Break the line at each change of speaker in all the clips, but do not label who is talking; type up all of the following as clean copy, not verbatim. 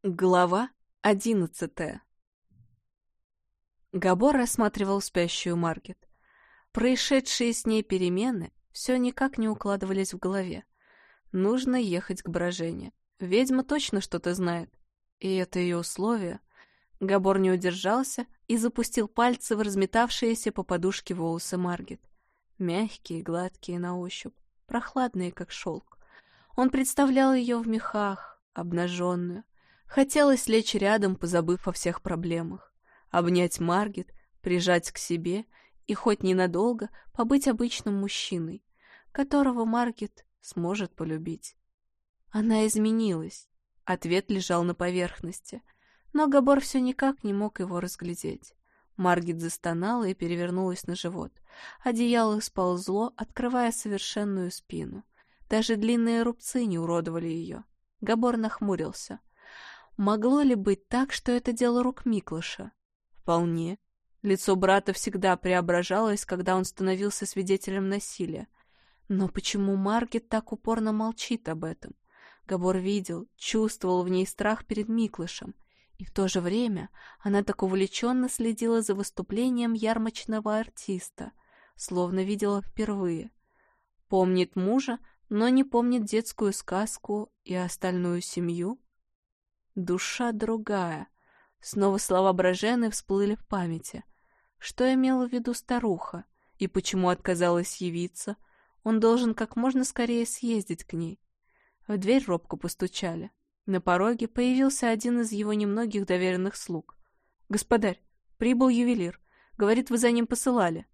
Глава 11. Габор рассматривал спящую Маргет. Происшедшие с ней перемены все никак не укладывались в голове. Нужно ехать к Брожене. Ведьма точно что-то знает. И это ее условие. Габор не удержался и запустил пальцы в разметавшиеся по подушке волосы Маргет. Мягкие, гладкие на ощупь, прохладные, как шелк. Он представлял ее в мехах, обнаженную. Хотелось лечь рядом, позабыв о всех проблемах, обнять Маргет, прижать к себе и хоть ненадолго побыть обычным мужчиной, которого Маргет сможет полюбить. Она изменилась. Ответ лежал на поверхности, но Габор все никак не мог его разглядеть. Маргет застонала и перевернулась на живот. Одеяло сползло, открывая совершенную спину. Даже длинные рубцы не уродовали ее. Габор нахмурился. Могло ли быть так, что это дело рук Миклыша? Вполне. Лицо брата всегда преображалось, когда он становился свидетелем насилия. Но почему Маргет так упорно молчит об этом? Габор видел, чувствовал в ней страх перед Миклышем, и в то же время она так увлеченно следила за выступлением ярмарочного артиста, словно видела впервые. Помнит мужа, но не помнит детскую сказку и остальную семью. Душа другая. Снова слова Брожены всплыли в памяти. Что имела в виду старуха? И почему отказалась явиться? Он должен как можно скорее съездить к ней. В дверь робко постучали. На пороге появился один из его немногих доверенных слуг. «Господарь, прибыл ювелир. Говорит, вы за ним посылали».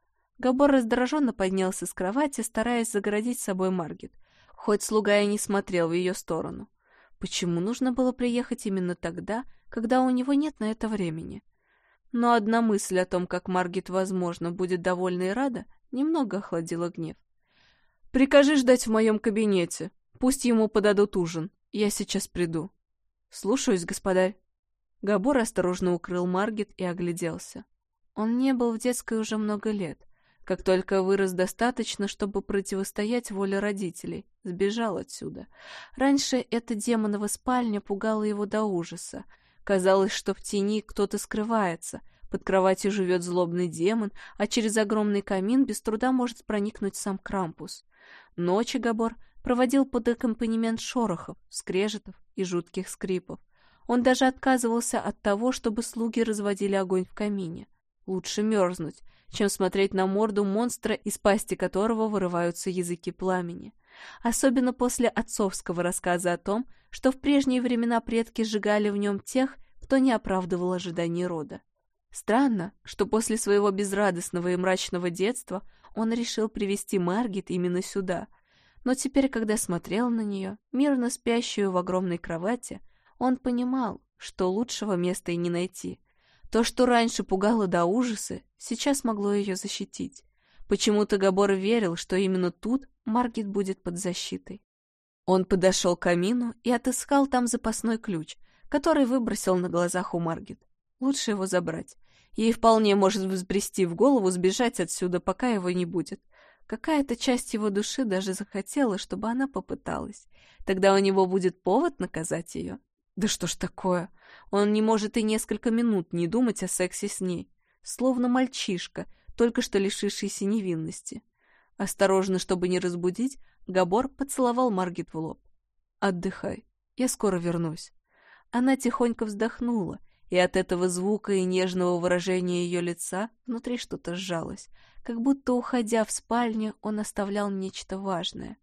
Габор раздраженно поднялся с кровати, стараясь загородить собой Маргет, хоть слуга и не смотрел в ее сторону. Почему нужно было приехать именно тогда, когда у него нет на это времени? Но одна мысль о том, как Маргет, возможно, будет довольна и рада, немного охладила гнев. «Прикажи ждать в моем кабинете. Пусть ему подадут ужин. Я сейчас приду». «Слушаюсь, господарь». Габор осторожно укрыл Маргет и огляделся. Он не был в детской уже много лет. Как только вырос достаточно, чтобы противостоять воле родителей, сбежал отсюда. Раньше эта демонова спальня пугала его до ужаса. Казалось, что в тени кто-то скрывается, под кроватью живет злобный демон, а через огромный камин без труда может проникнуть сам Крампус. Ночи Габор проводил под аккомпанемент шорохов, скрежетов и жутких скрипов. Он даже отказывался от того, чтобы слуги разводили огонь в камине. Лучше мерзнуть, чем смотреть на морду монстра, из пасти которого вырываются языки пламени. Особенно после отцовского рассказа о том, что в прежние времена предки сжигали в нем тех, кто не оправдывал ожиданий рода. Странно, что после своего безрадостного и мрачного детства он решил привести Маргет именно сюда. Но теперь, когда смотрел на нее, мирно спящую в огромной кровати, он понимал, что лучшего места и не найти. То, что раньше пугало до ужаса, сейчас могло ее защитить. Почему-то Габор верил, что именно тут Маргет будет под защитой. Он подошел к камину и отыскал там запасной ключ, который выбросил на глазах у Маргет. Лучше его забрать. Ей вполне может взбрести в голову сбежать отсюда, пока его не будет. Какая-то часть его души даже захотела, чтобы она попыталась. Тогда у него будет повод наказать ее. Да что ж такое? Он не может и несколько минут не думать о сексе с ней. Словно мальчишка, только что лишившийся невинности. Осторожно, чтобы не разбудить, Габор поцеловал Маргет в лоб. «Отдыхай, я скоро вернусь». Она тихонько вздохнула, и от этого звука и нежного выражения ее лица внутри что-то сжалось, как будто, уходя в спальню, он оставлял нечто важное.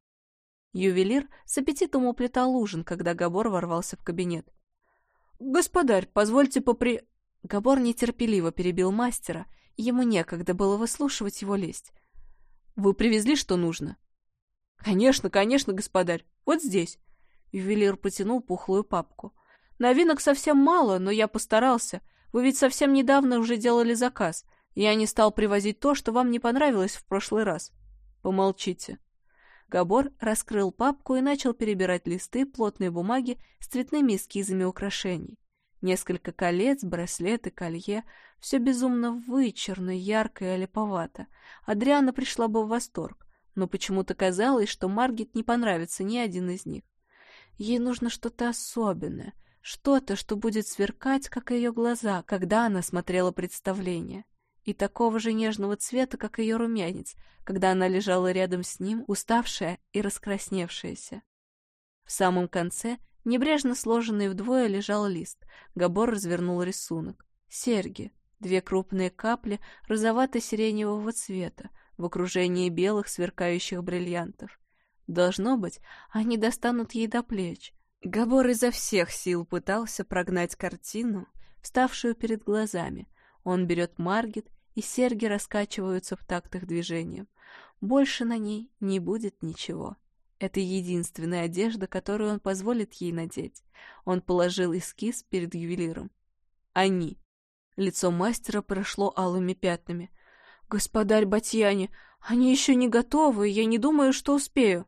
Ювелир с аппетитом уплетал ужин, когда Габор ворвался в кабинет. «Господарь, позвольте Габор нетерпеливо перебил мастера, ему некогда было выслушивать его лесть. «Вы привезли, что нужно?» «Конечно, конечно, господарь, вот здесь». Ювелир потянул пухлую папку. «Новинок совсем мало, но я постарался. Вы ведь совсем недавно уже делали заказ. Я не стал привозить то, что вам не понравилось в прошлый раз». «Помолчите». Габор раскрыл папку и начал перебирать листы плотной бумаги с цветными эскизами украшений. Несколько колец, браслеты, колье. Все безумно вычурно, ярко и олиповато. Адриана пришла бы в восторг, но почему-то казалось, что Маргет не понравится ни один из них. Ей нужно что-то особенное, Что-то, что будет сверкать, как ее глаза, когда она смотрела представление. И такого же нежного цвета, как ее румянец, когда она лежала рядом с ним, уставшая и раскрасневшаяся. В самом конце, небрежно сложенный вдвое, лежал лист. Габор развернул рисунок. Серьги. 2 крупные капли розовато-сиреневого цвета в окружении белых сверкающих бриллиантов. Должно быть, они достанут ей до плеч. Габор изо всех сил пытался прогнать картину, вставшую перед глазами. Он берет Маргит, и серьги раскачиваются в такт их движением. Больше на ней не будет ничего. Это единственная одежда, которую он позволит ей надеть. Он положил эскиз перед ювелиром. Они. Лицо мастера прошло алыми пятнами. «Господарь Батьяни, они еще не готовы, я не думаю, что успею».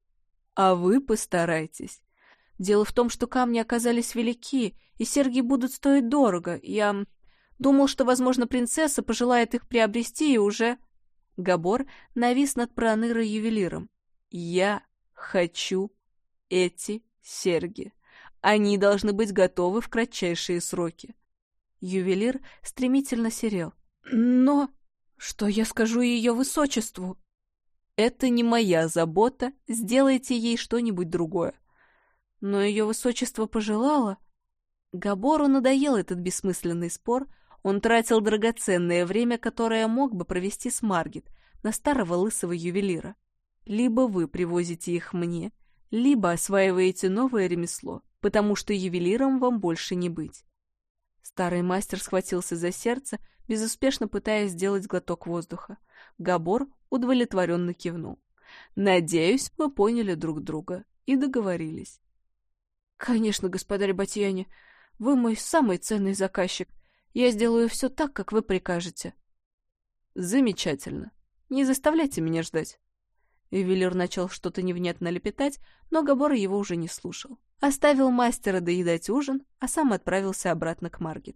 «А вы постарайтесь. Дело в том, что камни оказались велики, и серьги будут стоить дорого. Я думал, что, возможно, принцесса пожелает их приобрести и уже...» Габор навис над Проанырой-ювелиром. «Я хочу эти серьги. Они должны быть готовы в кратчайшие сроки». Ювелир стремительно серел. «Но что я скажу ее высочеству?» «Это не моя забота, сделайте ей что-нибудь другое». «Но ее высочество пожелало...» Габору надоел этот бессмысленный спор. Он тратил драгоценное время, которое мог бы провести с Маргит, на старого лысого ювелира. Либо вы привозите их мне, либо осваиваете новое ремесло, потому что ювелиром вам больше не быть. Старый мастер схватился за сердце, безуспешно пытаясь сделать глоток воздуха. Габор удовлетворенно кивнул. «Надеюсь, мы поняли друг друга и договорились». «Конечно, господарь Батьяни, вы мой самый ценный заказчик. Я сделаю все так, как вы прикажете». «Замечательно. Не заставляйте меня ждать». Ювелир начал что-то невнятно лепетать, но Габор его уже не слушал. Оставил мастера доедать ужин, а сам отправился обратно к Маргит.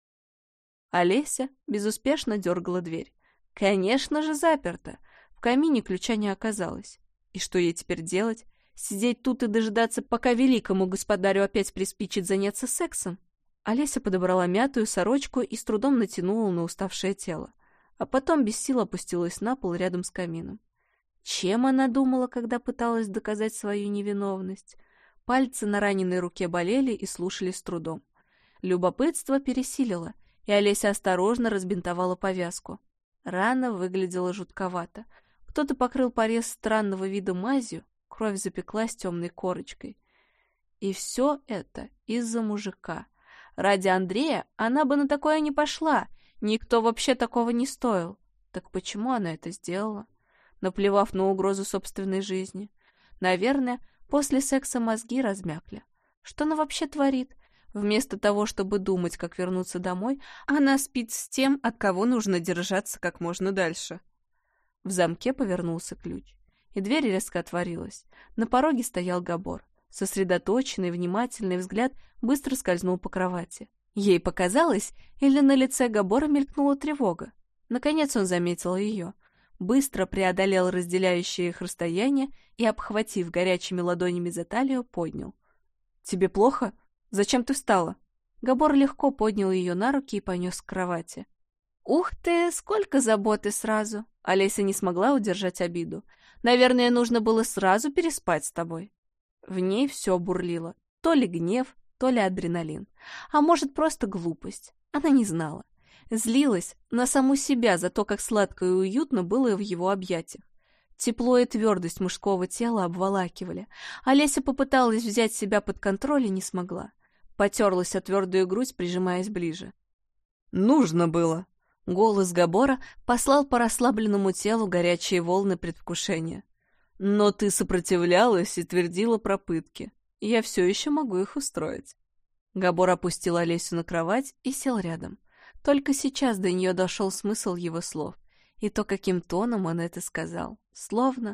Олеся безуспешно дергала дверь. Конечно же, заперта. В камине ключа не оказалось. И что ей теперь делать? Сидеть тут и дожидаться, пока великому господарю опять приспичит заняться сексом? Олеся подобрала мятую сорочку и с трудом натянула на уставшее тело, а потом без сил опустилась на пол рядом с камином. Чем она думала, когда пыталась доказать свою невиновность? Пальцы на раненой руке болели и слушались с трудом. Любопытство пересилило, и Олеся осторожно разбинтовала повязку. Рана выглядела жутковато. Кто-то покрыл порез странного вида мазью, кровь запеклась темной корочкой. И все это из-за мужика. Ради Андрея она бы на такое не пошла, никто вообще такого не стоил. Так почему она это сделала? Наплевав на угрозу собственной жизни. Наверное, после секса мозги размякли. Что она вообще творит? Вместо того, чтобы думать, как вернуться домой, она спит с тем, от кого нужно держаться как можно дальше. В замке повернулся ключ, и дверь резко отворилась. На пороге стоял Габор. Сосредоточенный, внимательный взгляд быстро скользнул по кровати. Ей показалось, или на лице Габора мелькнула тревога. Наконец он заметил ее. Быстро преодолел разделяющее их расстояние и, обхватив горячими ладонями за талию, поднял. «Тебе плохо? Зачем ты встала?» Габор легко поднял ее на руки и понес к кровати. «Ух ты, сколько заботы сразу!» Олеся не смогла удержать обиду. «Наверное, нужно было сразу переспать с тобой». В ней все бурлило. То ли гнев, то ли адреналин. А может, просто глупость. Она не знала. Злилась на саму себя за то, как сладко и уютно было в его объятиях. Тепло и твердость мужского тела обволакивали. Олеся попыталась взять себя под контроль и не смогла. Потерлась о твердую грудь, прижимаясь ближе. «Нужно было!» Голос Габора послал по расслабленному телу горячие волны предвкушения. «Но ты сопротивлялась и твердила про пытки. Я все еще могу их устроить». Габор опустил Олесю на кровать и сел рядом. Только сейчас до нее дошел смысл его слов. И то, каким тоном он это сказал. Словно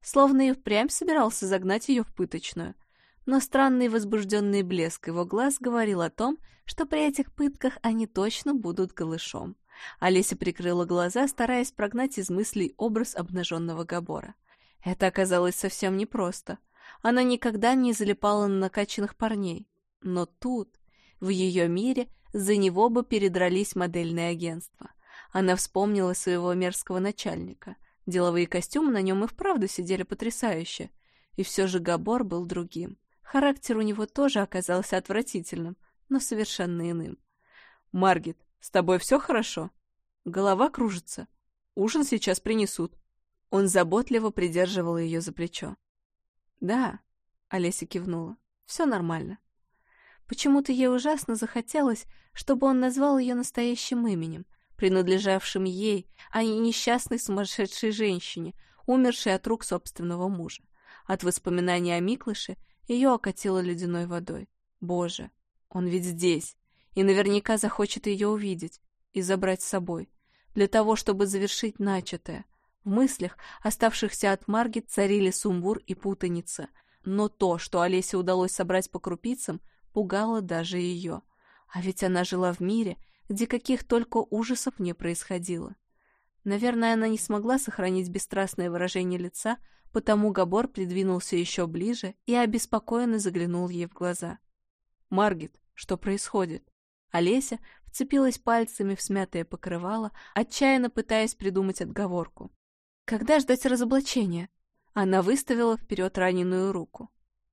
и впрямь собирался загнать ее в пыточную. Но странный возбужденный блеск его глаз говорил о том, что при этих пытках они точно будут голышом. Олеся прикрыла глаза, стараясь прогнать из мыслей образ обнаженного Габора. Это оказалось совсем непросто. Она никогда не залипала на накачанных парней. Но тут, в ее мире, за него бы передрались модельные агентства. Она вспомнила своего мерзкого начальника. Деловые костюмы на нем и вправду сидели потрясающе. И все же Габор был другим. Характер у него тоже оказался отвратительным, но совершенно иным. «Маргит, с тобой все хорошо? Голова кружится. Ужин сейчас принесут». Он заботливо придерживал ее за плечо. «Да», — Олеся кивнула, — «все нормально». Почему-то ей ужасно захотелось, чтобы он назвал ее настоящим именем, принадлежавшим ей, а не несчастной сумасшедшей женщине, умершей от рук собственного мужа. От воспоминаний о Миклыше ее окатило ледяной водой. Боже, он ведь здесь, и наверняка захочет ее увидеть и забрать с собой, для того, чтобы завершить начатое. В мыслях, оставшихся от Маргит, царили сумбур и путаница, но то, что Олесе удалось собрать по крупицам, пугало даже ее. А ведь она жила в мире, где каких только ужасов не происходило. Наверное, она не смогла сохранить бесстрастное выражение лица, потому Габор придвинулся еще ближе и обеспокоенно заглянул ей в глаза. «Маргит, что происходит?» Олеся вцепилась пальцами в смятое покрывало, отчаянно пытаясь придумать отговорку. «Когда ждать разоблачения?» Она выставила вперед раненую руку.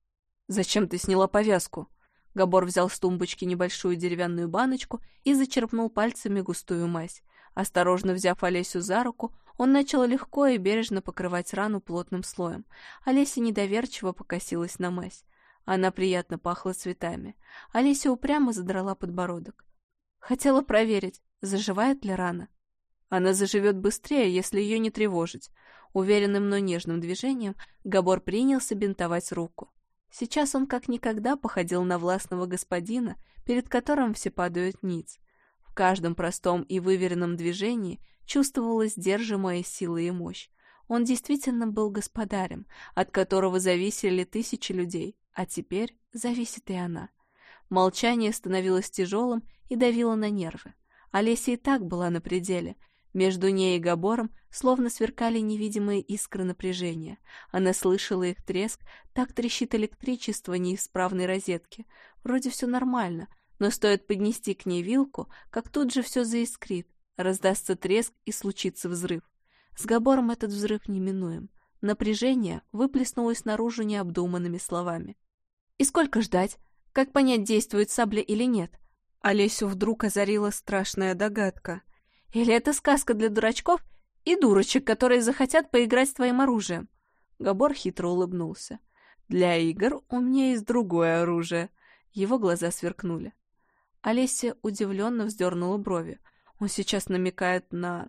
«Зачем ты сняла повязку?» Габор взял с тумбочки небольшую деревянную баночку и зачерпнул пальцами густую мазь. Осторожно взяв Олесю за руку, он начал легко и бережно покрывать рану плотным слоем. Олеся недоверчиво покосилась на мазь. Она приятно пахла цветами. Олеся упрямо задрала подбородок. Хотела проверить, заживает ли рана. Она заживет быстрее, если ее не тревожить. Уверенным, но нежным движением Габор принялся бинтовать руку. Сейчас он как никогда походил на властного господина, перед которым все падают ниц. В каждом простом и выверенном движении чувствовалась сдерживаемая сила и мощь. Он действительно был господарем, от которого зависели тысячи людей, а теперь зависит и она. Молчание становилось тяжелым и давило на нервы. Олеся и так была на пределе. Между ней и Габором словно сверкали невидимые искры напряжения. Она слышала их треск, так трещит электричество неисправной розетки. Вроде все нормально, но стоит поднести к ней вилку, как тут же все заискрит, раздастся треск и случится взрыв. С Габором этот взрыв неминуем. Напряжение выплеснулось наружу необдуманными словами. «И сколько ждать? Как понять, действует сабля или нет?» Олесю вдруг озарила страшная догадка. «Или это сказка для дурачков и дурочек, которые захотят поиграть с твоим оружием?» Габор хитро улыбнулся. «Для игр у меня есть другое оружие». Его глаза сверкнули. Олеся удивленно вздернула брови. Он сейчас намекает на...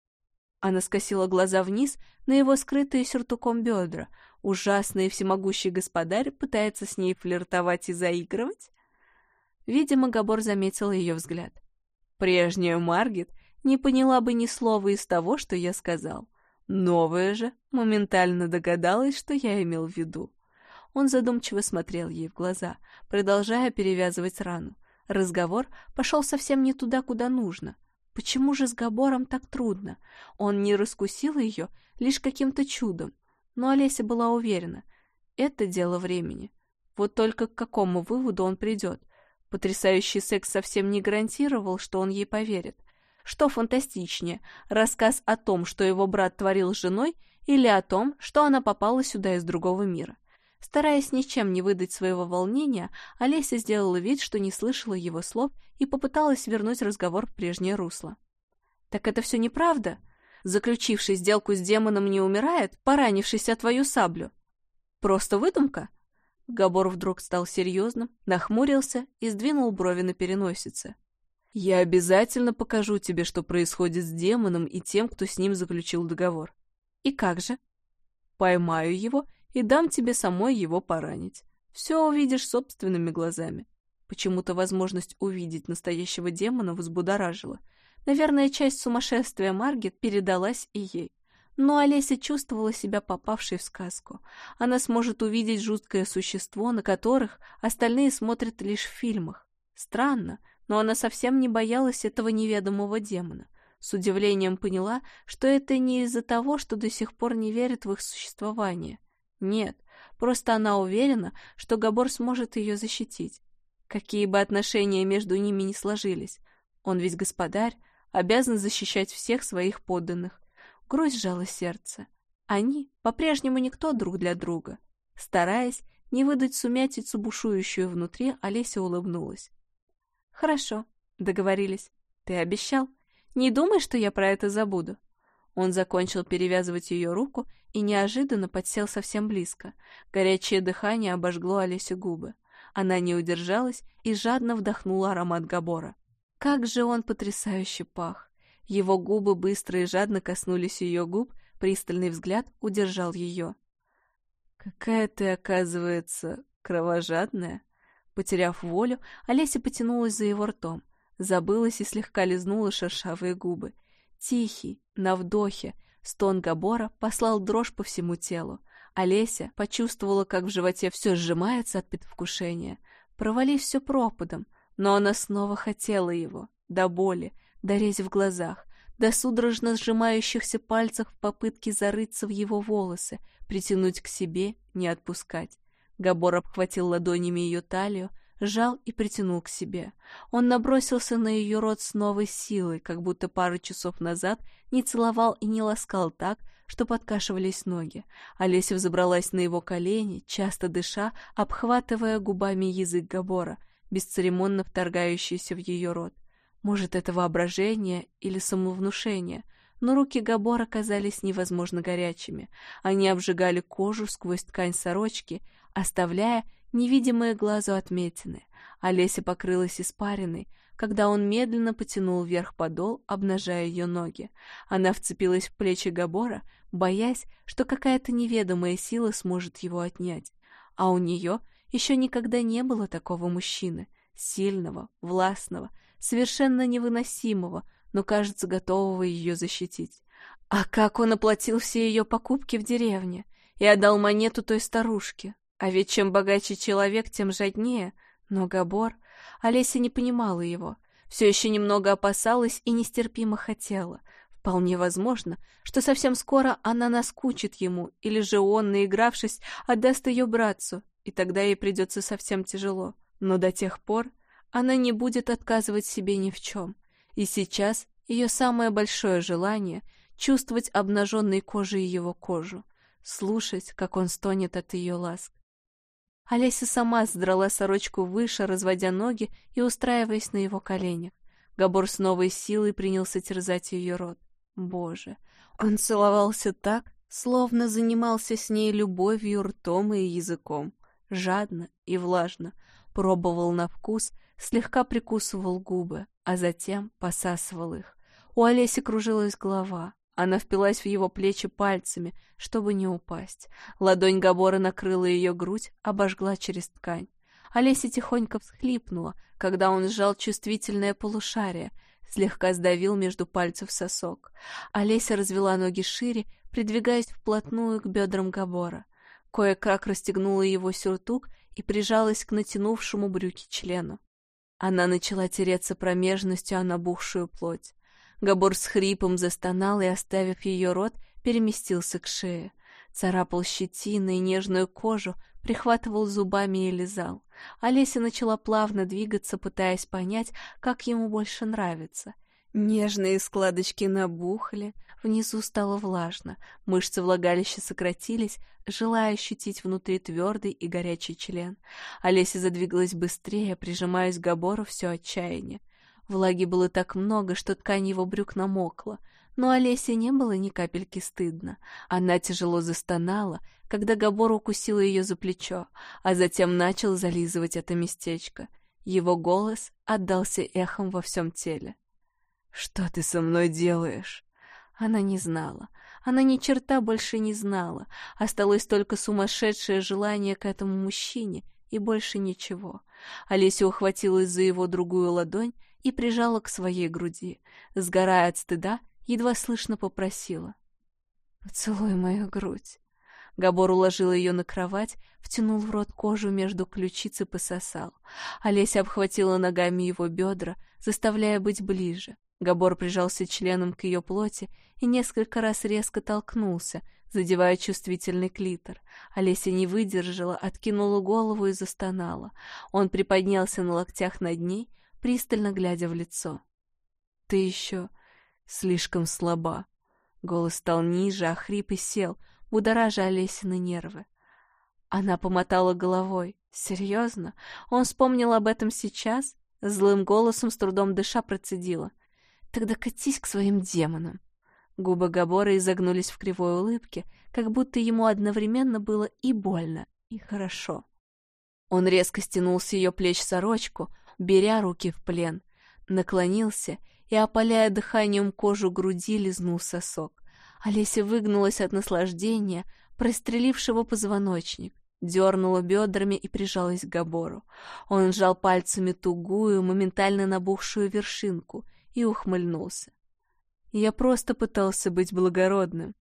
Она скосила глаза вниз на его скрытые сюртуком бедра. Ужасный и всемогущий господарь пытается с ней флиртовать и заигрывать? Видимо, Габор заметил ее взгляд. Прежняя Маргит не поняла бы ни слова из того, что я сказал. Новая же моментально догадалась, что я имел в виду. Он задумчиво смотрел ей в глаза, продолжая перевязывать рану. Разговор пошел совсем не туда, куда нужно. Почему же с Габором так трудно? Он не раскусил ее лишь каким-то чудом. Но Олеся была уверена. Это дело времени. Вот только к какому выводу он придет? Потрясающий секс совсем не гарантировал, что он ей поверит. Что фантастичнее, рассказ о том, что его брат творил с женой, или о том, что она попала сюда из другого мира? Стараясь ничем не выдать своего волнения, Олеся сделала вид, что не слышала его слов и попыталась вернуть разговор в прежнее русло. «Так это все неправда? Заключивший сделку с демоном не умирает, поранившись о твою саблю? Просто выдумка?» Габор вдруг стал серьезным, нахмурился и сдвинул брови на переносице. «Я обязательно покажу тебе, что происходит с демоном и тем, кто с ним заключил договор». «И как же?» «Поймаю его и дам тебе самой его поранить. Все увидишь собственными глазами». Почему-то возможность увидеть настоящего демона взбудоражила. Наверное, часть сумасшествия Маргит передалась и ей. Но Олеся чувствовала себя попавшей в сказку. Она сможет увидеть жуткое существо, на которых остальные смотрят лишь в фильмах. Странно, но она совсем не боялась этого неведомого демона. С удивлением поняла, что это не из-за того, что до сих пор не верит в их существование. Нет, просто она уверена, что Габор сможет ее защитить. какие бы отношения между ними ни сложились. Он ведь господарь, обязан защищать всех своих подданных. Грусть сжала сердце. Они по-прежнему никто друг для друга. Стараясь не выдать сумятицу, бушующую внутри, Олеся улыбнулась. «Хорошо, договорились. Ты обещал. Не думай, что я про это забуду». Он закончил перевязывать ее руку и неожиданно подсел совсем близко. Горячее дыхание обожгло Олесе губы. Она не удержалась и жадно вдохнула аромат Габора. Как же он потрясающе пах! Его губы быстро и жадно коснулись ее губ, пристальный взгляд удержал ее. «Какая ты, оказывается, кровожадная!» Потеряв волю, Олеся потянулась за его ртом, забылась и слегка лизнула шершавые губы. Тихий, на вдохе, стон Габора послал дрожь по всему телу. Олеся почувствовала, как в животе все сжимается от предвкушения. Провали все пропадом, но она снова хотела его, до боли, до рези в глазах, до судорожно сжимающихся пальцев в попытке зарыться в его волосы, притянуть к себе, не отпускать. Габор обхватил ладонями ее талию, сжал и притянул к себе. Он набросился на ее рот с новой силой, как будто пару часов назад не целовал и не ласкал так, что подкашивались ноги. Олеся взобралась на его колени, часто дыша, обхватывая губами язык Габора, бесцеремонно вторгающийся в ее рот. Может, это воображение или самовнушение, но руки Габора казались невозможно горячими. Они обжигали кожу сквозь ткань сорочки, оставляя невидимые глазу отметины. Олеся покрылась испариной, когда он медленно потянул вверх подол, обнажая ее ноги. Она вцепилась в плечи Габора, боясь, что какая-то неведомая сила сможет его отнять. А у нее еще никогда не было такого мужчины, сильного, властного, совершенно невыносимого, но, кажется, готового ее защитить. А как он оплатил все ее покупки в деревне и отдал монету той старушке? А ведь чем богаче человек, тем жаднее. Но Габор... Олеся не понимала его, все еще немного опасалась и нестерпимо хотела. Вполне возможно, что совсем скоро она наскучит ему, или же он, наигравшись, отдаст ее братцу, и тогда ей придется совсем тяжело. Но до тех пор она не будет отказывать себе ни в чем. И сейчас ее самое большое желание — чувствовать обнаженной кожей его кожу, слушать, как он стонет от ее ласк. Олеся сама задрала сорочку выше, разводя ноги и устраиваясь на его коленях. Габор с новой силой принялся терзать ее рот. Боже, он целовался так, словно занимался с ней любовью ртом и языком. Жадно и влажно, пробовал на вкус, слегка прикусывал губы, а затем посасывал их. У Олеси кружилась голова. Она впилась в его плечи пальцами, чтобы не упасть. Ладонь Габора накрыла ее грудь, обожгла через ткань. Олеся тихонько всхлипнула, когда он сжал чувствительное полушарие, слегка сдавил между пальцев сосок. Олеся развела ноги шире, придвигаясь вплотную к бедрам Габора. Кое-как расстегнула его сюртук и прижалась к натянувшему брюки члену. Она начала тереться промежностью о набухшую плоть. Габор с хрипом застонал и, оставив ее рот, переместился к шее. Царапал щетиной нежную кожу, прихватывал зубами и лизал. Олеся начала плавно двигаться, пытаясь понять, как ему больше нравится. Нежные складочки набухли, внизу стало влажно, мышцы влагалища сократились, желая ощутить внутри твердый и горячий член. Олеся задвигалась быстрее, прижимаясь к Габору все отчаяние. Влаги было так много, что ткань его брюк намокла, но Олесе не было ни капельки стыдно. Она тяжело застонала, когда Габор укусил ее за плечо, а затем начал зализывать это местечко. Его голос отдался эхом во всем теле. «Что ты со мной делаешь?» Она не знала. Она ни черта больше не знала. Осталось только сумасшедшее желание к этому мужчине, и больше ничего. Олеся ухватилась за его другую ладонь и прижала к своей груди. Сгорая от стыда, едва слышно попросила: «Поцелуй мою грудь». Габор уложил ее на кровать, втянул в рот кожу между ключиц и пососал. Олеся обхватила ногами его бедра, заставляя быть ближе. Габор прижался членом к ее плоти и несколько раз резко толкнулся, задевая чувствительный клитор. Олеся не выдержала, откинула голову и застонала. Он приподнялся на локтях над ней, пристально глядя в лицо. «Ты еще слишком слаба». Голос стал ниже, а хрип и сел, будоража Олесины нервы. Она помотала головой. «Серьезно? Он вспомнил об этом сейчас?» Злым голосом, с трудом дыша, процедила. «Тогда катись к своим демонам». Губы Габора изогнулись в кривой улыбке, как будто ему одновременно было и больно, и хорошо. Он резко стянул с ее плеч сорочку, беря руки в плен, наклонился и, опаляя дыханием кожу груди, лизнул сосок. Олеся выгнулась от наслаждения, прострелившего позвоночник, дернула бедрами и прижалась к Габору. Он сжал пальцами тугую, моментально набухшую вершинку и ухмыльнулся. «Я просто пытался быть благородным».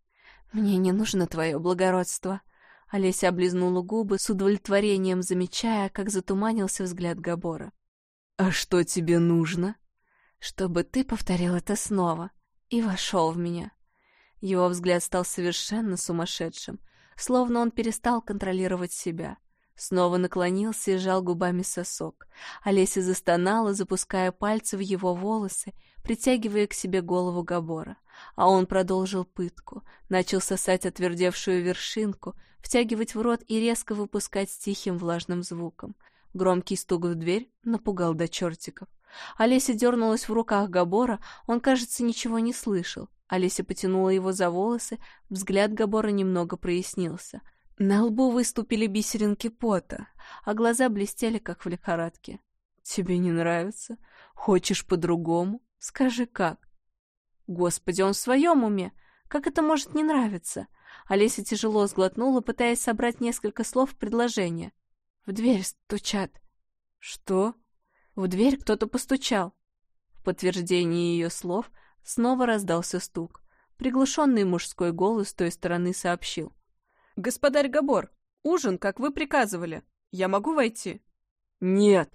«Мне не нужно твое благородство». Олеся облизнула губы, с удовлетворением замечая, как затуманился взгляд Габора. «А что тебе нужно?» «Чтобы ты повторил это снова и вошел в меня». Его взгляд стал совершенно сумасшедшим, словно он перестал контролировать себя. Снова наклонился и сжал губами сосок. Олеся застонала, запуская пальцы в его волосы, притягивая к себе голову Габора. А он продолжил пытку, начал сосать отвердевшую вершинку, втягивать в рот и резко выпускать с тихим влажным звуком. Громкий стук в дверь напугал до чертиков. Олеся дернулась в руках Габора, он, кажется, ничего не слышал. Олеся потянула его за волосы, взгляд Габора немного прояснился. На лбу выступили бисеринки пота, а глаза блестели, как в лихорадке. «Тебе не нравится? Хочешь по-другому? Скажи, как?» «Господи, он в своем уме? Как это может не нравиться?» Олеся тяжело сглотнула, пытаясь собрать несколько слов в предложение. «В дверь стучат». «Что?» «В дверь кто-то постучал». В подтверждение ее слов снова раздался стук. Приглушенный мужской голос с той стороны сообщил. «Господарь Габор, ужин, как вы приказывали. Я могу войти?» «Нет!»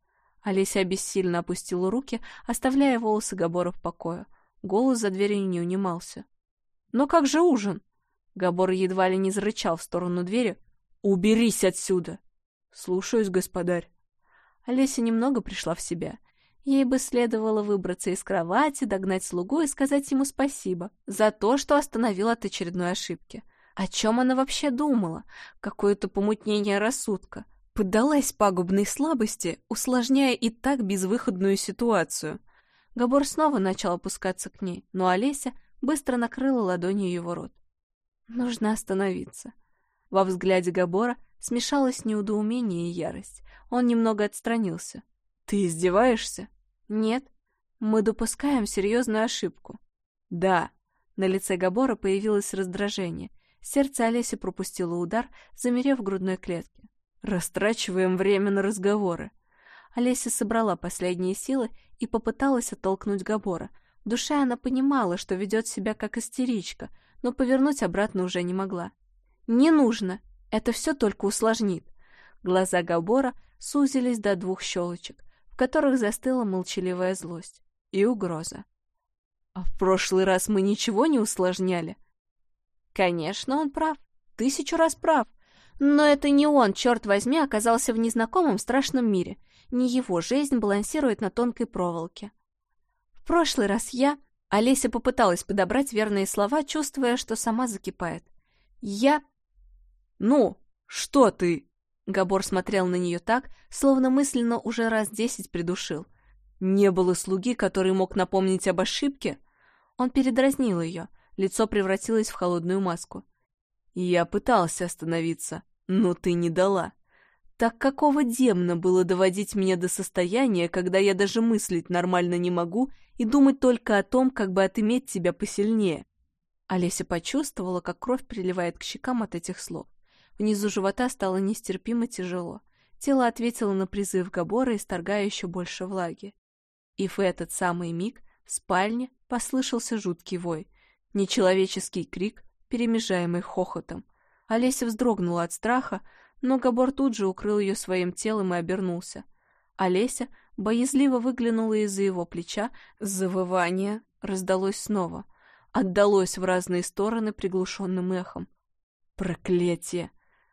Олеся бессильно опустила руки, оставляя волосы Габора в покое. Голос за дверью не унимался. «Но как же ужин?» Габор едва ли не зарычал в сторону двери. «Уберись отсюда!» «Слушаюсь, господарь». Олеся немного пришла в себя. Ей бы следовало выбраться из кровати, догнать слугу и сказать ему спасибо за то, что остановил от очередной ошибки. О чем она вообще думала? Какое-то помутнение рассудка. Поддалась пагубной слабости, усложняя и так безвыходную ситуацию. Габор снова начал опускаться к ней, но Олеся быстро накрыла ладонью его рот. Нужно остановиться. Во взгляде Габора смешалось недоумение и ярость. Он немного отстранился. «Ты издеваешься?» «Нет. Мы допускаем серьезную ошибку». «Да». На лице Габора появилось раздражение. Сердце Олеси пропустило удар, замерев в грудной клетке. «Растрачиваем время на разговоры». Олеся собрала последние силы и попыталась оттолкнуть Габора. В душе она понимала, что ведет себя как истеричка, но повернуть обратно уже не могла. «Не нужно. Это все только усложнит». Глаза Габора сузились до 2 щелочек, в которых застыла молчаливая злость и угроза. «А в прошлый раз мы ничего не усложняли?» Конечно, он прав. 1000 раз прав. Но это не он, черт возьми, оказался в незнакомом страшном мире. Не его жизнь балансирует на тонкой проволоке. В прошлый раз я... Олеся попыталась подобрать верные слова, чувствуя, что сама закипает. Я... «Ну, что ты?» Габор смотрел на нее так, словно мысленно уже раз 10 придушил. «Не было слуги, который мог напомнить об ошибке?» Он передразнил ее. Лицо превратилось в холодную маску. «Я пытался остановиться, но ты не дала. Так какого демона было доводить меня до состояния, когда я даже мыслить нормально не могу и думать только о том, как бы отыметь тебя посильнее?» Олеся почувствовала, как кровь приливает к щекам от этих слов. Внизу живота стало нестерпимо тяжело. Тело ответило на призыв Габора, исторгая еще больше влаги. И в этот самый миг в спальне послышался жуткий вой. Нечеловеческий крик, перемежаемый хохотом. Олеся вздрогнула от страха, но Габор тут же укрыл ее своим телом и обернулся. Олеся боязливо выглянула из-за его плеча, завывание раздалось снова. отдалось в разные стороны приглушенным эхом. Проклятие!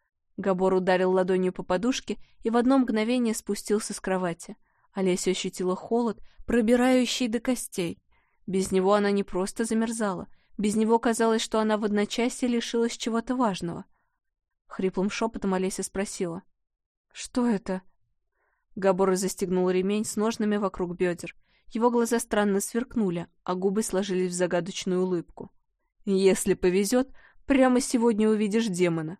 Габор ударил ладонью по подушке и в одно мгновение спустился с кровати. Олеся ощутила холод, пробирающий до костей. Без него она не просто замерзала, без него казалось, что она в одночасье лишилась чего-то важного. Хриплым шепотом Олеся спросила: «Что это?» Габор застегнул ремень с ножнами вокруг бедер. Его глаза странно сверкнули, а губы сложились в загадочную улыбку. «Если повезет, прямо сегодня увидишь демона».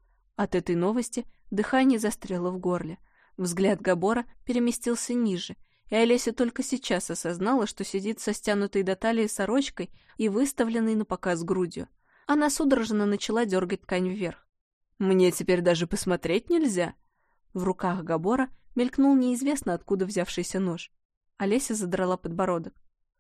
От этой новости дыхание застряло в горле. Взгляд Габора переместился ниже, и Олеся только сейчас осознала, что сидит со стянутой до талии сорочкой и выставленной на показ грудью. Она судорожно начала дергать ткань вверх. «Мне теперь даже посмотреть нельзя?» В руках Габора мелькнул неизвестно откуда взявшийся нож. Олеся задрала подбородок.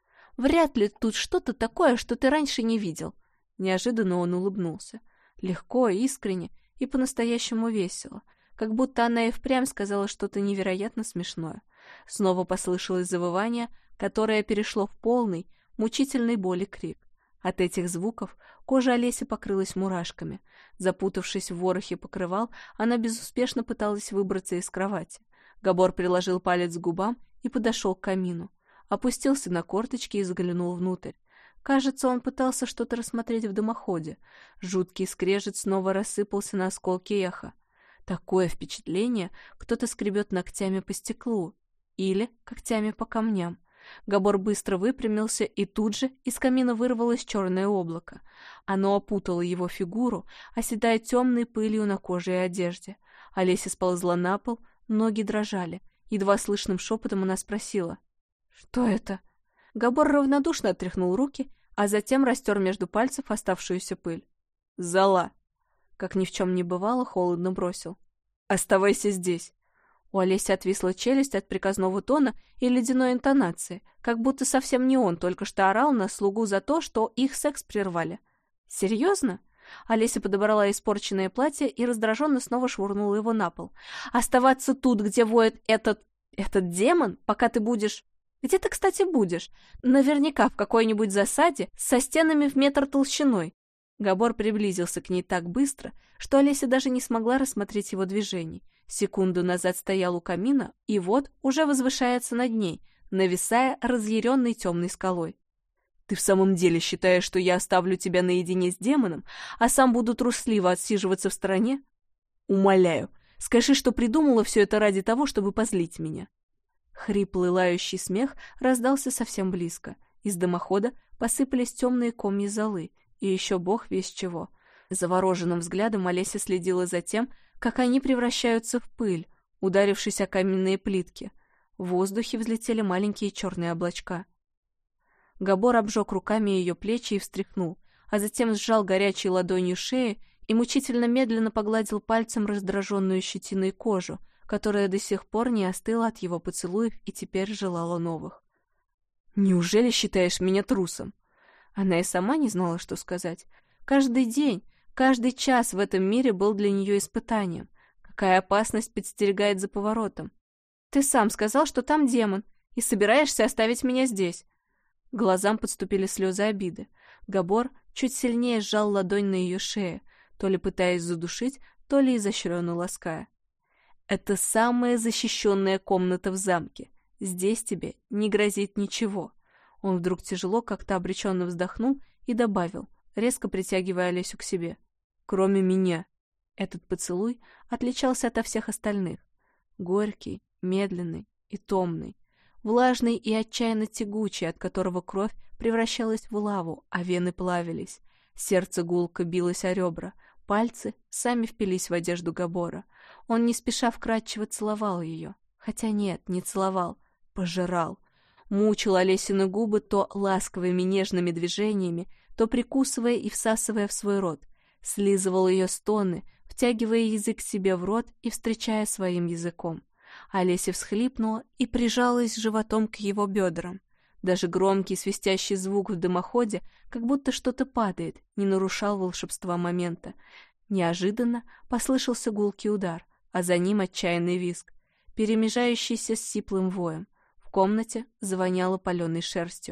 «Вряд ли тут что-то такое, что ты раньше не видел». Неожиданно он улыбнулся. Легко, искренне и по-настоящему весело, как будто она и впрямь сказала что-то невероятно смешное. Снова послышалось завывание, которое перешло в полный, мучительной боли крик. От этих звуков кожа Олеси покрылась мурашками. Запутавшись в ворохе покрывал, она безуспешно пыталась выбраться из кровати. Габор приложил палец к губам и подошел к камину. Опустился на корточки и заглянул внутрь. Кажется, он пытался что-то рассмотреть в дымоходе. Жуткий скрежет снова рассыпался на осколки эха. Такое впечатление, кто-то скребет ногтями по стеклу или когтями по камням. Габор быстро выпрямился, и тут же из камина вырвалось черное облако. Оно опутало его фигуру, оседая темной пылью на коже и одежде. Олеся сползла на пол, ноги дрожали. Едва слышным шепотом она спросила: «Что это?» Габор равнодушно отряхнул руки, а затем растер между пальцев оставшуюся пыль. «Зола!» Как ни в чем не бывало, холодно бросил: «Оставайся здесь!» У Олеси отвисла челюсть от приказного тона и ледяной интонации, как будто совсем не он только что орал на слугу за то, что их секс прервали. «Серьезно?» Олеся подобрала испорченное платье и раздраженно снова швырнула его на пол. «Оставаться тут, где воет этот демон, пока ты будешь...» «Где ты, кстати, будешь? Наверняка в какой-нибудь засаде со стенами в метр толщиной». Габор приблизился к ней так быстро, что Олеся даже не смогла рассмотреть его движений. Секунду назад стоял у камина, и вот уже возвышается над ней, нависая разъяренной темной скалой. «Ты в самом деле считаешь, что я оставлю тебя наедине с демоном, а сам буду трусливо отсиживаться в стороне? Умоляю, скажи, что придумала все это ради того, чтобы позлить меня». Хриплый лающий смех раздался совсем близко. Из дымохода посыпались темные комья золы, и еще бог весть чего. Завороженным взглядом Олеся следила за тем, как они превращаются в пыль, ударившись о каменные плитки. В воздухе взлетели маленькие черные облачка. Габор обжег руками ее плечи и встряхнул, а затем сжал горячей ладонью шею и мучительно медленно погладил пальцем раздраженную щетиной кожу, которая до сих пор не остыла от его поцелуев и теперь желала новых. «Неужели считаешь меня трусом?» Она и сама не знала, что сказать. Каждый день, каждый час в этом мире был для нее испытанием. Какая опасность подстерегает за поворотом? «Ты сам сказал, что там демон, и собираешься оставить меня здесь». Глазам подступили слезы обиды. Габор чуть сильнее сжал ладонь на ее шее, то ли пытаясь задушить, то ли изощренно лаская. «Это самая защищенная комната в замке. Здесь тебе не грозит ничего». Он вдруг тяжело, как-то обреченно вздохнул и добавил, резко притягивая Олесю к себе: «Кроме меня». Этот поцелуй отличался ото всех остальных. Горький, медленный и томный, влажный и отчаянно тягучий, от которого кровь превращалась в лаву, а вены плавились. Сердце гулко билось о ребра, пальцы сами впились в одежду Габора. Он не спеша вкрадчиво целовал ее. Хотя нет, не целовал, пожирал. Мучил Олесины губы то ласковыми нежными движениями, то прикусывая и всасывая в свой рот. Слизывал ее стоны, втягивая язык себе в рот и встречая своим языком. Олеся всхлипнула и прижалась животом к его бедрам. Даже громкий свистящий звук в дымоходе, как будто что-то падает, не нарушал волшебства момента. Неожиданно послышался гулкий удар, а за ним отчаянный визг, перемежающийся с сиплым воем. В комнате завоняло паленой шерстью.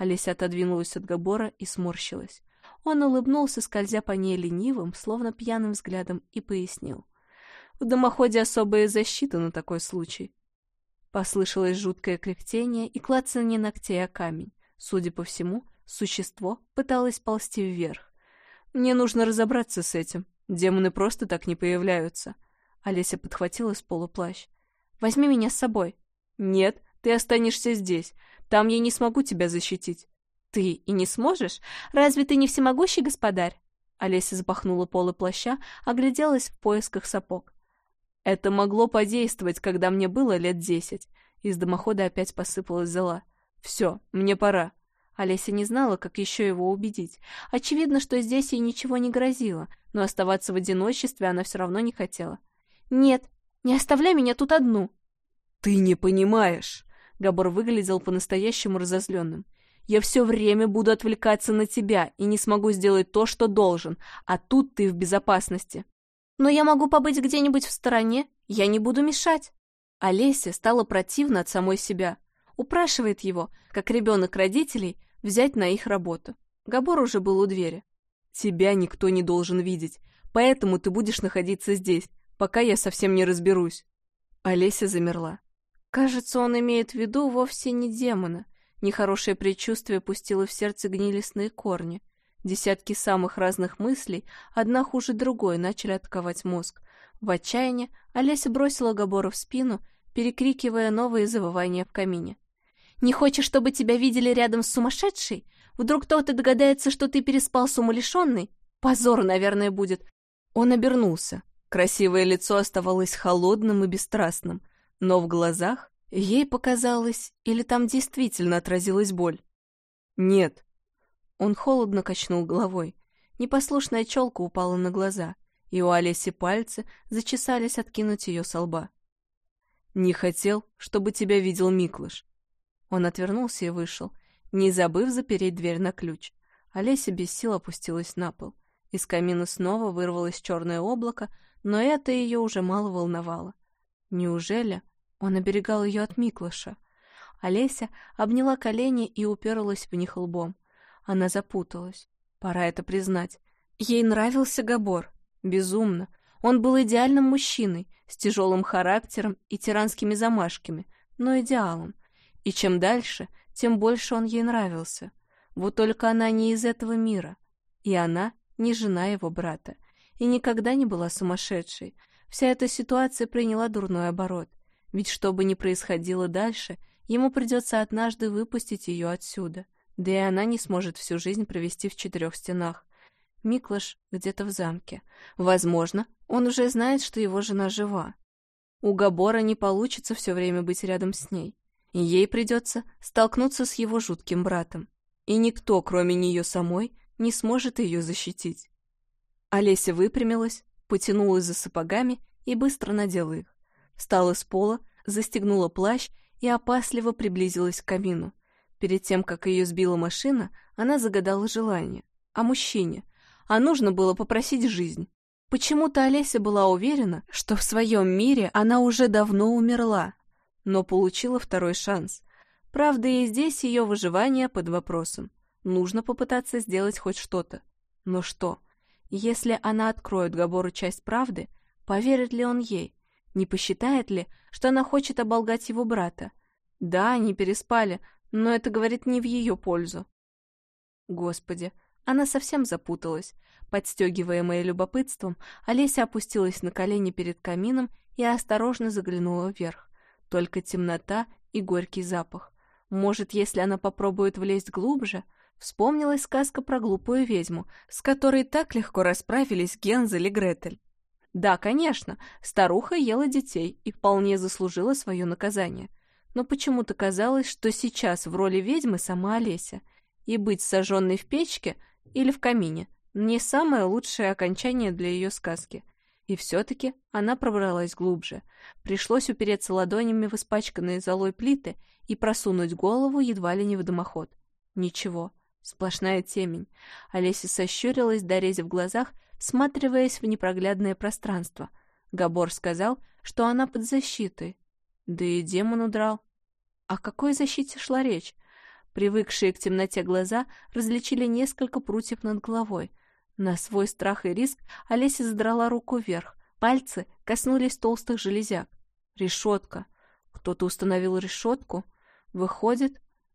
Олеся отодвинулась от Габора и сморщилась. Он улыбнулся, скользя по ней ленивым, словно пьяным взглядом, и пояснил. В дымоходе особая защита на такой случай. Послышалось жуткое кряхтение и клацанье ногтей о камень. Судя по всему, существо пыталось ползти вверх. «Мне нужно разобраться с этим. Демоны просто так не появляются». Олеся подхватила с пола плащ. «Возьми меня с собой». «Нет, ты останешься здесь. Там я не смогу тебя защитить». «Ты и не сможешь? Разве ты не всемогущий господарь?» Олеся запахнула полы плаща, огляделась в поисках сапог. «Это могло подействовать, когда мне было лет 10. Из дымохода опять посыпалась зола. «Все, мне пора». Олеся не знала, как еще его убедить. Очевидно, что здесь ей ничего не грозило, но оставаться в одиночестве она все равно не хотела. «Нет, не оставляй меня тут одну!» «Ты не понимаешь!» Габор выглядел по-настоящему разозленным. «Я все время буду отвлекаться на тебя и не смогу сделать то, что должен, а тут ты в безопасности». «Но я могу побыть где-нибудь в стороне, я не буду мешать». Олесе стало противно от самой себя. Упрашивает его, как ребенок родителей, взять на их работу. Габор уже был у двери. «Тебя никто не должен видеть, поэтому ты будешь находиться здесь, пока я совсем не разберусь». Олеся замерла. Кажется, он имеет в виду вовсе не демона. Нехорошее предчувствие пустило в сердце гнилостные корни. Десятки самых разных мыслей, одна хуже другой, начали атаковать мозг. В отчаянии Олеся бросила Габора в спину, перекрикивая новые завывания в камине. «Не хочешь, чтобы тебя видели рядом с сумасшедшей? Вдруг кто-то догадается, что ты переспал с умалишенной? Позор, наверное, будет». Он обернулся. Красивое лицо оставалось холодным и бесстрастным, но в глазах ей показалось, или там действительно отразилась боль. «Нет». Он холодно качнул головой. Непослушная челка упала на глаза, и у Олеси пальцы зачесались откинуть ее со лба. «Не хотел, чтобы тебя видел Миклыш». Он отвернулся и вышел, не забыв запереть дверь на ключ. Олеся без сил опустилась на пол. Из камина снова вырвалось черное облако, но это ее уже мало волновало. Неужели он оберегал ее от Миклыша? Олеся обняла колени и уперлась в них лбом. Она запуталась. Пора это признать. Ей нравился Габор. Безумно. Он был идеальным мужчиной, с тяжелым характером и тиранскими замашками, но идеалом. И чем дальше, тем больше он ей нравился. Вот только она не из этого мира. И она не жена его брата. И никогда не была сумасшедшей. Вся эта ситуация приняла дурной оборот. Ведь что бы ни происходило дальше, ему придется однажды выпустить ее отсюда. Да и она не сможет всю жизнь провести в 4 стенах. Миклыш где-то в замке. Возможно, он уже знает, что его жена жива. У Габора не получится все время быть рядом с ней. И ей придется столкнуться с его жутким братом. И никто, кроме нее самой, не сможет ее защитить. Олеся выпрямилась, потянулась за сапогами и быстро надела их. Встала с пола, застегнула плащ и опасливо приблизилась к камину. Перед тем, как ее сбила машина, она загадала желание. О мужчине. А нужно было попросить жизнь. Почему-то Олеся была уверена, что в своем мире она уже давно умерла, но получила второй шанс. Правда, и здесь ее выживание под вопросом. Нужно попытаться сделать хоть что-то. Но что? Если она откроет Габору часть правды, поверит ли он ей? Не посчитает ли, что она хочет оболгать его брата? Да, они переспали, но это говорит не в ее пользу. Господи, она совсем запуталась. Подстегиваемая любопытством, Олеся опустилась на колени перед камином и осторожно заглянула вверх. Только темнота и горький запах. Может, если она попробует влезть глубже? Вспомнилась сказка про глупую ведьму, с которой так легко расправились Гензель и Гретель. Да, конечно, старуха ела детей и вполне заслужила свое наказание. Но почему-то казалось, что сейчас в роли ведьмы сама Олеся. И быть сожженной в печке или в камине не самое лучшее окончание для ее сказки. И все-таки она пробралась глубже. Пришлось упереться ладонями в испачканные золой плиты и просунуть голову едва ли не в дымоход. Ничего, сплошная темень. Олеся сощурилась, дорезив в глазах, всматриваясь в непроглядное пространство. Габор сказал, что она под защитой. Да и демон удрал. О какой защите шла речь? Привыкшие к темноте глаза различили несколько прутьев над головой. На свой страх и риск Олеся задрала руку вверх. Пальцы коснулись толстых железяк. Решетка. Кто-то установил решетку. Выходит,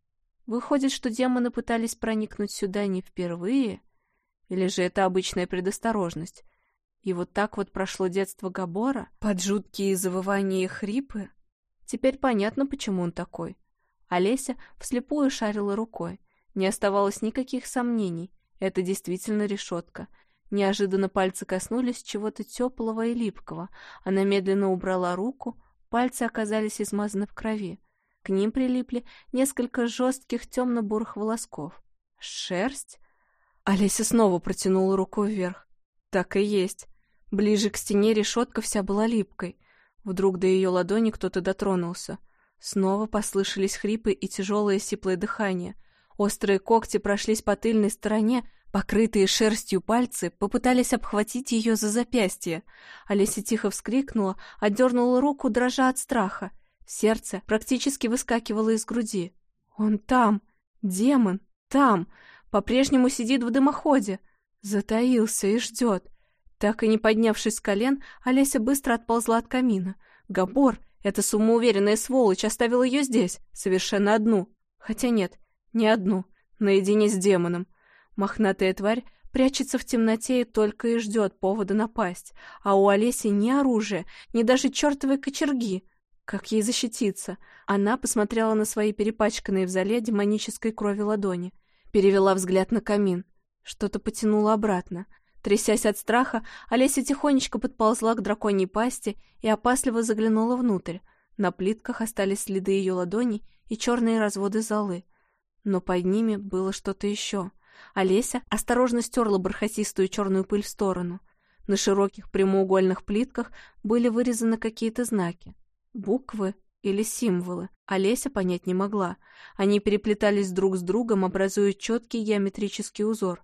что демоны пытались проникнуть сюда не впервые? Или же это обычная предосторожность? И вот так вот прошло детство Габора, под жуткие завывания и хрипы? Теперь понятно, почему он такой. Олеся вслепую шарила рукой. Не оставалось никаких сомнений. Это действительно решетка. Неожиданно пальцы коснулись чего-то теплого и липкого. Она медленно убрала руку, пальцы оказались измазаны в крови. К ним прилипли несколько жестких темно-бурых волосков. Шерсть? Олеся снова протянула руку вверх. Так и есть. Ближе к стене решетка вся была липкой. Вдруг до ее ладони кто-то дотронулся. Снова послышались хрипы и тяжелое сиплое дыхание. Острые когти прошлись по тыльной стороне, покрытые шерстью пальцы попытались обхватить ее за запястье. Олеся тихо вскрикнула, отдернула руку, дрожа от страха. Сердце практически выскакивало из груди. Он там! Демон! Там! По-прежнему сидит в дымоходе. Затаился и ждет. Так и не поднявшись с колен, Олеся быстро отползла от камина. Габор, эта самоуверенная сволочь, оставил ее здесь, совершенно одну. Хотя нет, не одну, наедине с демоном. Мохнатая тварь прячется в темноте и только и ждет повода напасть. А у Олеси ни оружия, ни даже чертовой кочерги. Как ей защититься? Она посмотрела на свои перепачканные в зале демонической крови ладони. Перевела взгляд на камин. Что-то потянуло обратно. Трясясь от страха, Олеся тихонечко подползла к драконьей пасти и опасливо заглянула внутрь. На плитках остались следы ее ладоней и черные разводы золы. Но под ними было что-то еще. Олеся осторожно стерла бархатистую черную пыль в сторону. На широких прямоугольных плитках были вырезаны какие-то знаки. Буквы или символы. Олеся понять не могла. Они переплетались друг с другом, образуя четкий геометрический узор.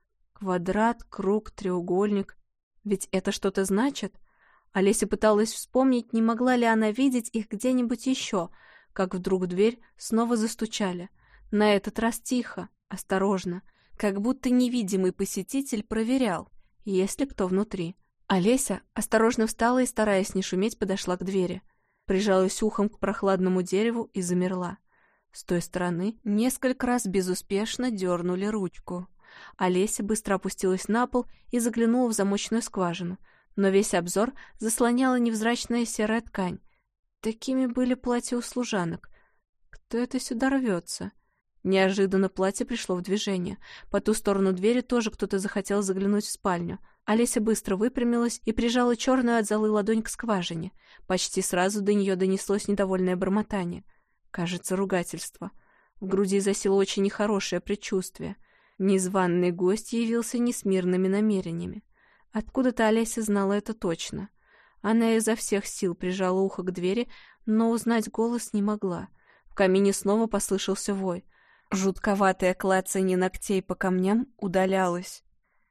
Квадрат, круг, треугольник. Ведь это что-то значит? Олеся пыталась вспомнить, не могла ли она видеть их где-нибудь еще, как вдруг в дверь снова застучали. На этот раз тихо, осторожно, как будто невидимый посетитель проверял, есть ли кто внутри. Олеся осторожно встала и, стараясь не шуметь, подошла к двери. Прижалась ухом к прохладному дереву и замерла. С той стороны несколько раз безуспешно дернули ручку. Олеся быстро опустилась на пол и заглянула в замочную скважину, но весь обзор заслоняла невзрачная серая ткань. Такими были платья у служанок. Кто это сюда рвется? Неожиданно платье пришло в движение. По ту сторону двери тоже кто-то захотел заглянуть в спальню. Олеся быстро выпрямилась и прижала черную от золы ладонь к скважине. Почти сразу до нее донеслось недовольное бормотание. Кажется, ругательство. В груди засело очень нехорошее предчувствие. Незваный гость явился не с мирными намерениями. Откуда-то Олеся знала это точно. Она изо всех сил прижала ухо к двери, но узнать голос не могла. В камине снова послышался вой. Жутковатое клацанье ногтей по камням удалялось.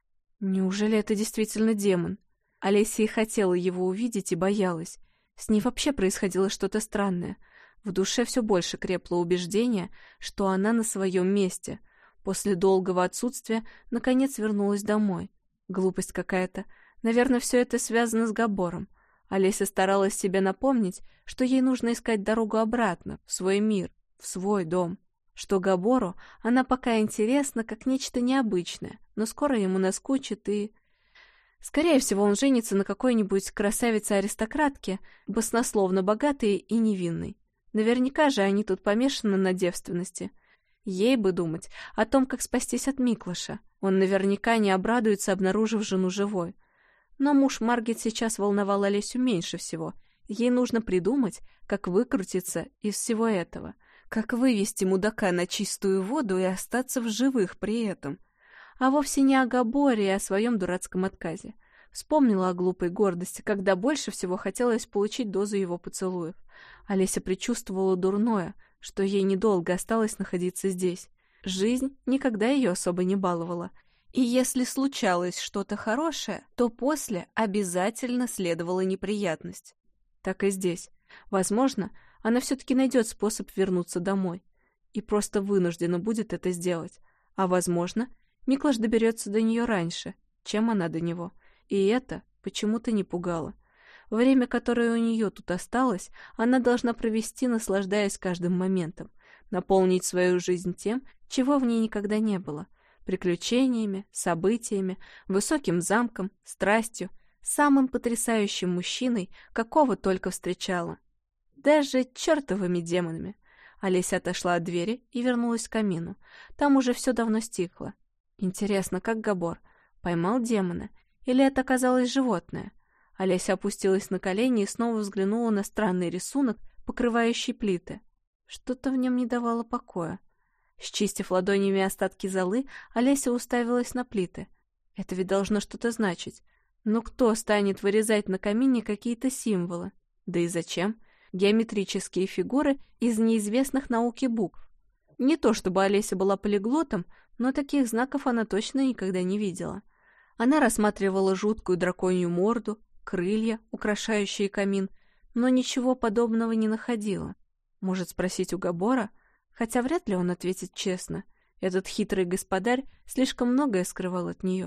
Неужели это действительно демон? Олеся и хотела его увидеть и боялась. С ней вообще происходило что-то странное. В душе все больше крепло убеждение, что она на своем месте. После долгого отсутствия наконец вернулась домой. Глупость какая-то. Наверное, все это связано с Габором. Олеся старалась себе напомнить, что ей нужно искать дорогу обратно, в свой мир, в свой дом. Что Габору она пока интересна, как нечто необычное, но скоро ему наскучит и... Скорее всего, он женится на какой-нибудь красавице-аристократке, баснословно богатой и невинной. Наверняка же они тут помешаны на девственности. Ей бы думать о том, как спастись от Миклоша. Он наверняка не обрадуется, обнаружив жену живой. Но муж Маргит сейчас волновал Олесю меньше всего. Ей нужно придумать, как выкрутиться из всего этого, как вывести мудака на чистую воду и остаться в живых при этом. А вовсе не о Габоре и о своем дурацком отказе. Вспомнила о глупой гордости, когда больше всего хотелось получить дозу его поцелуев. Олеся предчувствовала дурное, что ей недолго осталось находиться здесь. Жизнь никогда ее особо не баловала. И если случалось что-то хорошее, то после обязательно следовала неприятность. Так и здесь. Возможно, она все-таки найдет способ вернуться домой. и просто вынуждена будет это сделать. А возможно, Миклаш доберется до нее раньше, чем она до него. И это почему-то не пугало. Время, которое у нее тут осталось, она должна провести, наслаждаясь каждым моментом, наполнить свою жизнь тем, чего в ней никогда не было. Приключениями, событиями, высоким замком, страстью, самым потрясающим мужчиной, какого только встречала. Даже чертовыми демонами. Олеся отошла от двери и вернулась к камину. Там уже все давно стихло. Интересно, как Габор? Поймал демона? Или это оказалось животное? Олеся опустилась на колени и снова взглянула на странный рисунок, покрывающий плиты. Что-то в нем не давало покоя. Счистив ладонями остатки золы, Олеся уставилась на плиты. Это ведь должно что-то значить. Но кто станет вырезать на камине какие-то символы? Да и зачем? Геометрические фигуры из неизвестных науке букв. Не то чтобы Олеся была полиглотом, но таких знаков она точно никогда не видела. Она рассматривала жуткую драконью морду, крылья, украшающие камин, но ничего подобного не находила. Может спросить у Габора? Хотя вряд ли он ответит честно. Этот хитрый господарь слишком многое скрывал от нее.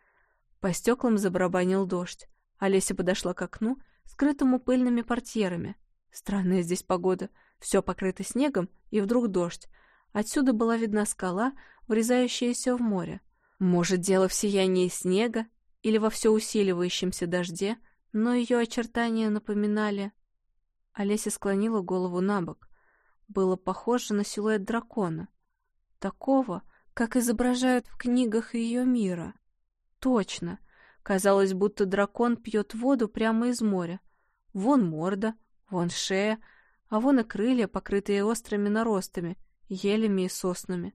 По стеклам забарабанил дождь. Олеся подошла к окну, скрытому пыльными портьерами. Странная здесь погода. Все покрыто снегом, и вдруг дождь. Отсюда была видна скала, врезающаяся в море. Может, дело в сиянии снега или во все усиливающемся дожде, но ее очертания напоминали... Олеся склонила голову набок. Было похоже на силуэт дракона. Такого, как изображают в книгах ее мира. Точно. Казалось, будто дракон пьет воду прямо из моря. Вон морда, вон шея, а вон и крылья, покрытые острыми наростами, елями и соснами.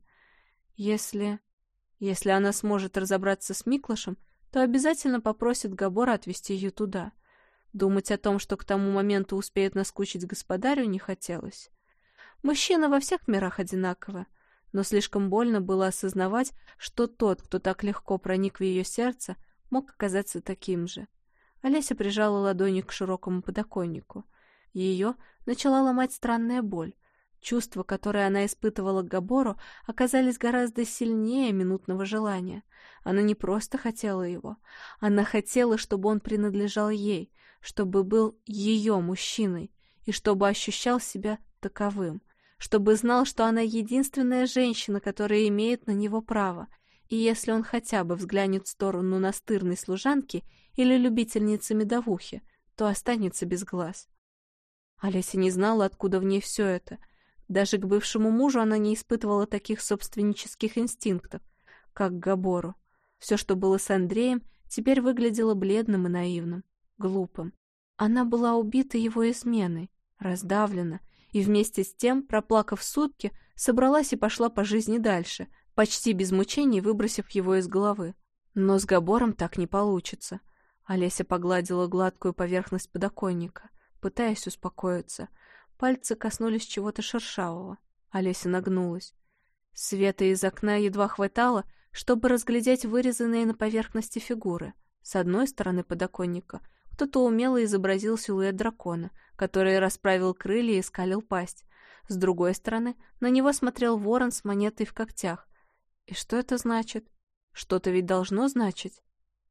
Если она сможет разобраться с Миклашем, то обязательно попросит Габора отвезти ее туда. Думать о том, что к тому моменту успеет наскучить господарю, не хотелось. Мужчина во всех мирах одинаково, но слишком больно было осознавать, что тот, кто так легко проник в ее сердце, мог оказаться таким же. Олеся прижала ладони к широкому подоконнику. Ее начала ломать странная боль. Чувства, которые она испытывала к Габору, оказались гораздо сильнее минутного желания. Она не просто хотела его. Она хотела, чтобы он принадлежал ей, чтобы был ее мужчиной, и чтобы ощущал себя таковым, чтобы знал, что она единственная женщина, которая имеет на него право, и если он хотя бы взглянет в сторону настырной служанки или любительницы медовухи, то останется без глаз. Олеся не знала, откуда в ней все это. Даже к бывшему мужу она не испытывала таких собственнических инстинктов, как к Габору. Все, что было с Андреем, теперь выглядело бледным и наивным, глупым. Она была убита его изменой, раздавлена, и вместе с тем, проплакав сутки, собралась и пошла по жизни дальше, почти без мучений выбросив его из головы. Но с Габором так не получится. Олеся погладила гладкую поверхность подоконника, пытаясь успокоиться. Пальцы коснулись чего-то шершавого. Олеся нагнулась. Света из окна едва хватало, чтобы разглядеть вырезанные на поверхности фигуры. С одной стороны подоконника кто-то умело изобразил силуэт дракона, который расправил крылья и скалил пасть. С другой стороны на него смотрел ворон с монетой в когтях. И что это значит? Что-то ведь должно значить.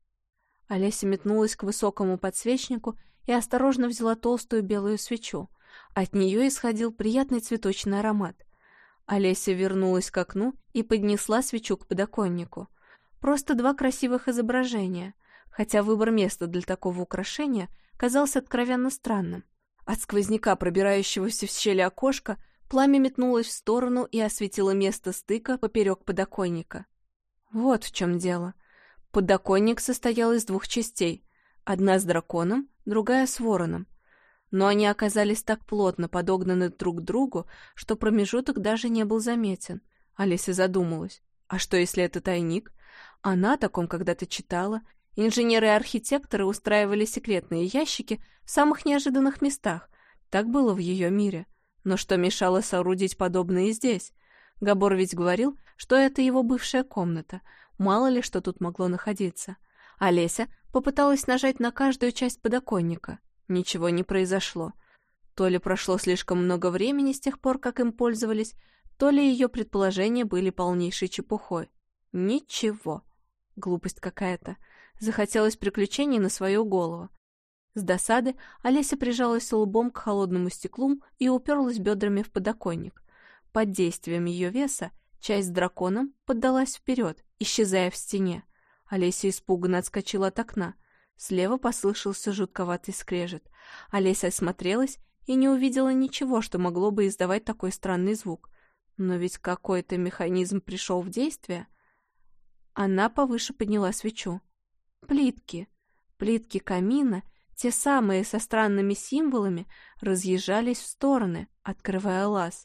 Олеся метнулась к высокому подсвечнику и осторожно взяла толстую белую свечу. От нее исходил приятный цветочный аромат. Олеся вернулась к окну и поднесла свечу к подоконнику. Просто два красивых изображения, хотя выбор места для такого украшения казался откровенно странным. От сквозняка, пробирающегося в щели окошка, пламя метнулось в сторону и осветило место стыка поперек подоконника. Вот в чем дело. Подоконник состоял из двух частей, одна с драконом, другая с вороном. Но они оказались так плотно подогнаны друг к другу, что промежуток даже не был заметен. Олеся задумалась. А что, если это тайник? Она о таком когда-то читала. Инженеры и архитекторы устраивали секретные ящики в самых неожиданных местах. Так было в ее мире. Но что мешало соорудить подобное и здесь? Габор ведь говорил, что это его бывшая комната. Мало ли, что тут могло находиться. Олеся попыталась нажать на каждую часть подоконника. Ничего не произошло. То ли прошло слишком много времени с тех пор, как им пользовались, то ли ее предположения были полнейшей чепухой. Ничего. Глупость какая-то. Захотелось приключений на свою голову. С досады Олеся прижалась лбом к холодному стеклу и уперлась бедрами в подоконник. Под действием ее веса часть с драконом поддалась вперед, исчезая в стене. Олеся испуганно отскочила от окна. Слева послышался жутковатый скрежет. Олеся осмотрелась и не увидела ничего, что могло бы издавать такой странный звук. Но ведь какой-то механизм пришел в действие. Она повыше подняла свечу. Плитки. Плитки камина, те самые со странными символами, разъезжались в стороны, открывая лаз.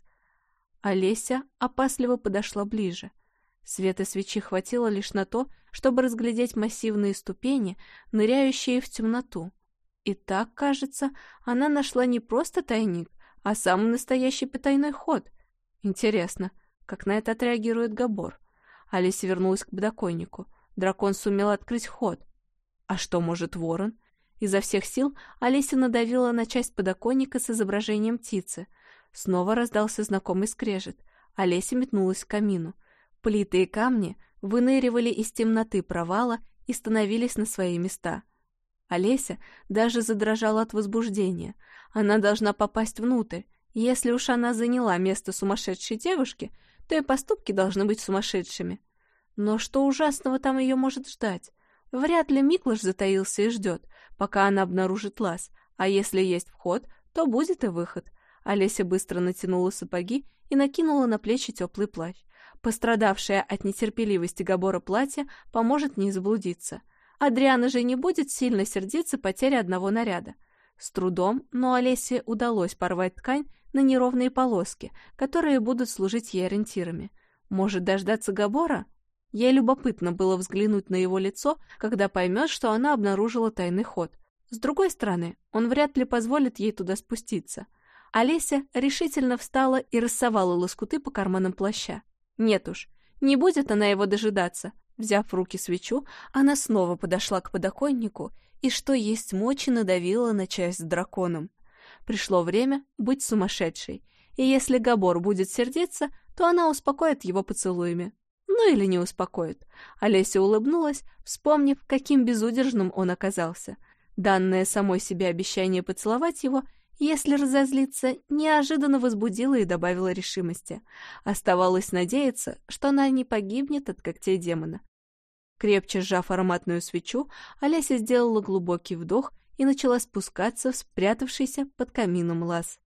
Олеся опасливо подошла ближе. Света свечи хватило лишь на то, чтобы разглядеть массивные ступени, ныряющие в темноту. И так, кажется, она нашла не просто тайник, а самый настоящий потайной ход. Интересно, как на это отреагирует Габор? Олеся вернулась к подоконнику. Дракон сумел открыть ход. А что может ворон? Изо всех сил Олеся надавила на часть подоконника с изображением птицы. Снова раздался знакомый скрежет. Олеся метнулась к камину. Плиты и камни выныривали из темноты провала и становились на свои места. Олеся даже задрожала от возбуждения. Она должна попасть внутрь. Если уж она заняла место сумасшедшей девушки, то и поступки должны быть сумасшедшими. Но что ужасного там ее может ждать? Вряд ли Миклаш затаился и ждет, пока она обнаружит лаз, а если есть вход, то будет и выход. Олеся быстро натянула сапоги и накинула на плечи теплый плащ. Пострадавшее от нетерпеливости Габора платье поможет не заблудиться. Адриана же не будет сильно сердиться потере одного наряда. С трудом, но Олесе удалось порвать ткань на неровные полоски, которые будут служить ей ориентирами. Может дождаться Габора? Ей любопытно было взглянуть на его лицо, когда поймет, что она обнаружила тайный ход. С другой стороны, он вряд ли позволит ей туда спуститься. Олеся решительно встала и рассовала лоскуты по карманам плаща. Нет уж, не будет она его дожидаться. Взяв в руки свечу, она снова подошла к подоконнику и, что есть мочи, надавила на часть с драконом. Пришло время быть сумасшедшей, и если Габор будет сердиться, то она успокоит его поцелуями. Ну или не успокоит. Олеся улыбнулась, вспомнив, каким безудержным он оказался. Данное самой себе обещание поцеловать его, если разозлиться, неожиданно возбудило и добавило решимости. Оставалось надеяться, что она не погибнет от когтей демона. Крепче сжав ароматную свечу, Олеся сделала глубокий вдох и начала спускаться в спрятавшийся под камином лаз.